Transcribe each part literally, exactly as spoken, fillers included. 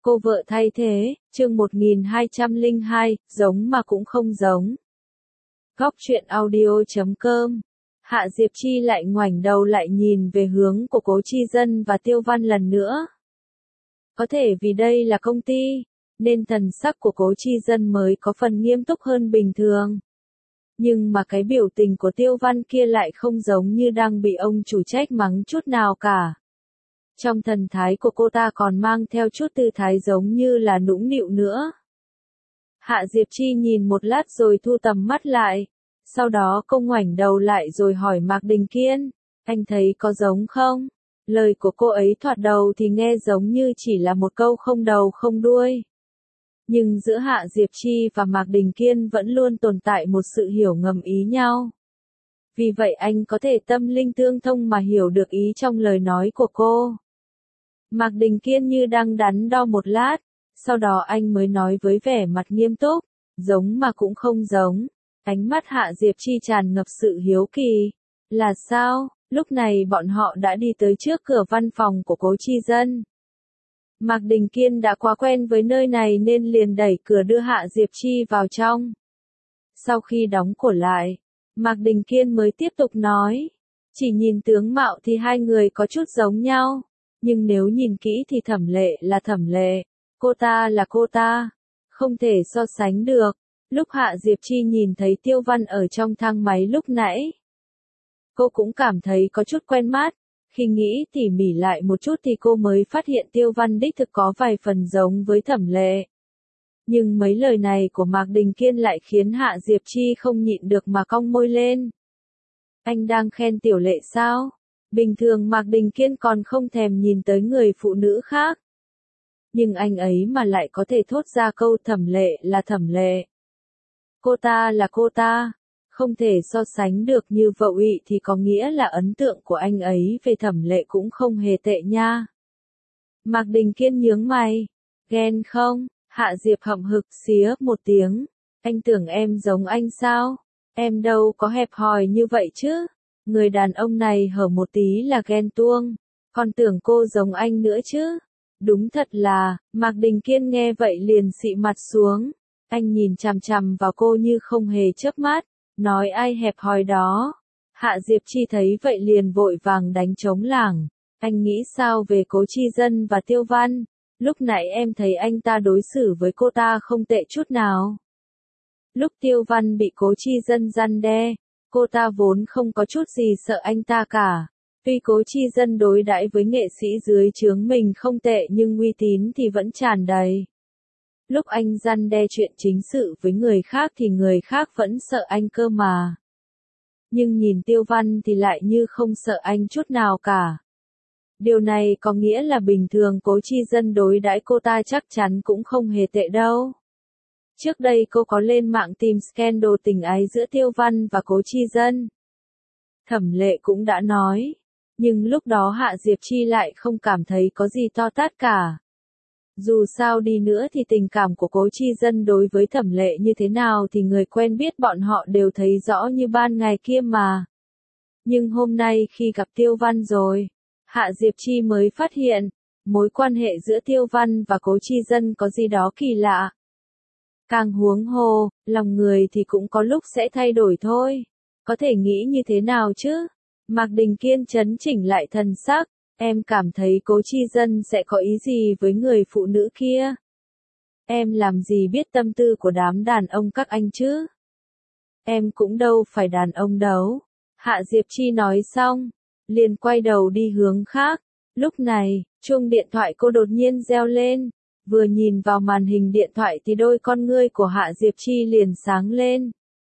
Cô vợ thay thế, chương một nghìn hai trăm lẻ hai, giống mà cũng không giống. Góc truyện audio chấm com. Hạ Diệp Chi lại ngoảnh đầu lại nhìn về hướng của Cố Chi Dân và Tiêu Văn lần nữa. Có thể vì đây là công ty, nên thần sắc của Cố Chi Dân mới có phần nghiêm túc hơn bình thường. Nhưng mà cái biểu tình của Tiêu Văn kia lại không giống như đang bị ông chủ trách mắng chút nào cả. Trong thần thái của cô ta còn mang theo chút tư thái giống như là nũng nịu nữa. Hạ Diệp Chi nhìn một lát rồi thu tầm mắt lại. Sau đó cô ngoảnh đầu lại rồi hỏi Mạc Đình Kiên, anh thấy có giống không? Lời của cô ấy thoạt đầu thì nghe giống như chỉ là một câu không đầu không đuôi. Nhưng giữa Hạ Diệp Chi và Mạc Đình Kiên vẫn luôn tồn tại một sự hiểu ngầm ý nhau. Vì vậy anh có thể tâm linh tương thông mà hiểu được ý trong lời nói của cô. Mạc Đình Kiên như đang đắn đo một lát, sau đó anh mới nói với vẻ mặt nghiêm túc, giống mà cũng không giống. Ánh mắt Hạ Diệp Chi tràn ngập sự hiếu kỳ. Là sao? Lúc này bọn họ đã đi tới trước cửa văn phòng của Cố Chi Dân. Mạc Đình Kiên đã quá quen với nơi này nên liền đẩy cửa đưa Hạ Diệp Chi vào trong. Sau khi đóng cửa lại, Mạc Đình Kiên mới tiếp tục nói, chỉ nhìn tướng mạo thì hai người có chút giống nhau, nhưng nếu nhìn kỹ thì Thẩm Lệ là Thẩm Lệ, cô ta là cô ta, không thể so sánh được. Lúc Hạ Diệp Chi nhìn thấy Tiêu Văn ở trong thang máy lúc nãy, cô cũng cảm thấy có chút quen mắt. Khi nghĩ tỉ mỉ lại một chút thì cô mới phát hiện Tiêu Văn đích thực có vài phần giống với Thẩm Lệ. Nhưng mấy lời này của Mạc Đình Kiên lại khiến Hạ Diệp Chi không nhịn được mà cong môi lên. Anh đang khen Tiểu Lệ sao? Bình thường Mạc Đình Kiên còn không thèm nhìn tới người phụ nữ khác. Nhưng anh ấy mà lại có thể thốt ra câu Thẩm Lệ là Thẩm Lệ. Cô ta là cô ta, không thể so sánh được như vậy thì có nghĩa là ấn tượng của anh ấy về Thẩm Lệ cũng không hề tệ nha. Mạc Đình Kiên nhướng mày, ghen không? Hạ Diệp hậm hực xía một tiếng, anh tưởng em giống anh sao? Em đâu có hẹp hòi như vậy chứ. Người đàn ông này hở một tí là ghen tuông, còn tưởng cô giống anh nữa chứ. Đúng thật là, Mạc Đình Kiên nghe vậy liền xị mặt xuống. Anh nhìn chằm chằm vào cô như không hề chớp mắt, nói ai hẹp hòi đó. Hạ Diệp Chi thấy vậy liền vội vàng đánh trống lảng. Anh nghĩ sao về Cố Chi Dân và Tiêu Văn? Lúc nãy em thấy anh ta đối xử với cô ta không tệ chút nào. Lúc Tiêu Văn bị Cố Chi Dân răn đe, cô ta vốn không có chút gì sợ anh ta cả. Tuy Cố Chi Dân đối đãi với nghệ sĩ dưới trướng mình không tệ nhưng uy tín thì vẫn tràn đầy. Lúc anh răn đe chuyện chính sự với người khác thì người khác vẫn sợ anh cơ mà. Nhưng nhìn Tiêu Văn thì lại như không sợ anh chút nào cả. Điều này có nghĩa là bình thường Cố Chi Dân đối đãi cô ta chắc chắn cũng không hề tệ đâu. Trước đây cô có lên mạng tìm scandal tình ái giữa Tiêu Văn và Cố Chi Dân. Thẩm Lệ cũng đã nói, nhưng lúc đó Hạ Diệp Chi lại không cảm thấy có gì to tát cả. Dù sao đi nữa thì tình cảm của Cố Chi Dân đối với Thẩm Lệ như thế nào thì người quen biết bọn họ đều thấy rõ như ban ngày kia mà. Nhưng hôm nay khi gặp Tiêu Văn rồi, Hạ Diệp Chi mới phát hiện, mối quan hệ giữa Tiêu Văn và Cố Chi Dân có gì đó kỳ lạ. Càng huống hồ, lòng người thì cũng có lúc sẽ thay đổi thôi. Có thể nghĩ như thế nào chứ? Mạc Đình Kiên chấn chỉnh lại thần sắc. Em cảm thấy Cố Chi Dân sẽ có ý gì với người phụ nữ kia? Em làm gì biết tâm tư của đám đàn ông các anh chứ? Em cũng đâu phải đàn ông đâu. Hạ Diệp Chi nói xong, liền quay đầu đi hướng khác. Lúc này, chuông điện thoại cô đột nhiên reo lên. Vừa nhìn vào màn hình điện thoại thì đôi con ngươi của Hạ Diệp Chi liền sáng lên.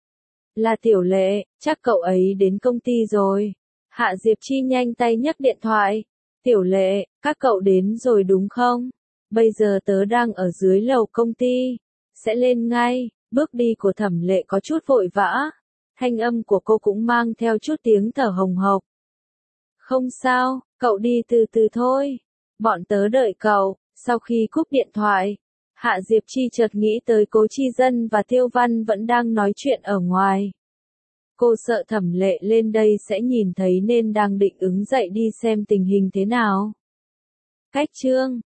Là Tiểu Lệ, chắc cậu ấy đến công ty rồi. Hạ Diệp Chi nhanh tay nhấc điện thoại. Tiểu Lệ, các cậu đến rồi đúng không? Bây giờ tớ đang ở dưới lầu công ty. Sẽ lên ngay. Bước đi của Thẩm Lệ có chút vội vã. Thanh âm của cô cũng mang theo chút tiếng thở hồng hộc. Không sao, cậu đi từ từ thôi. Bọn tớ đợi cậu. Sau khi cúp điện thoại, Hạ Diệp Chi chợt nghĩ tới Cố Chi Dân và Tiêu Văn vẫn đang nói chuyện ở ngoài. Cô sợ Thẩm Lệ lên đây sẽ nhìn thấy nên đang định ứng dậy đi xem tình hình thế nào. Cách chương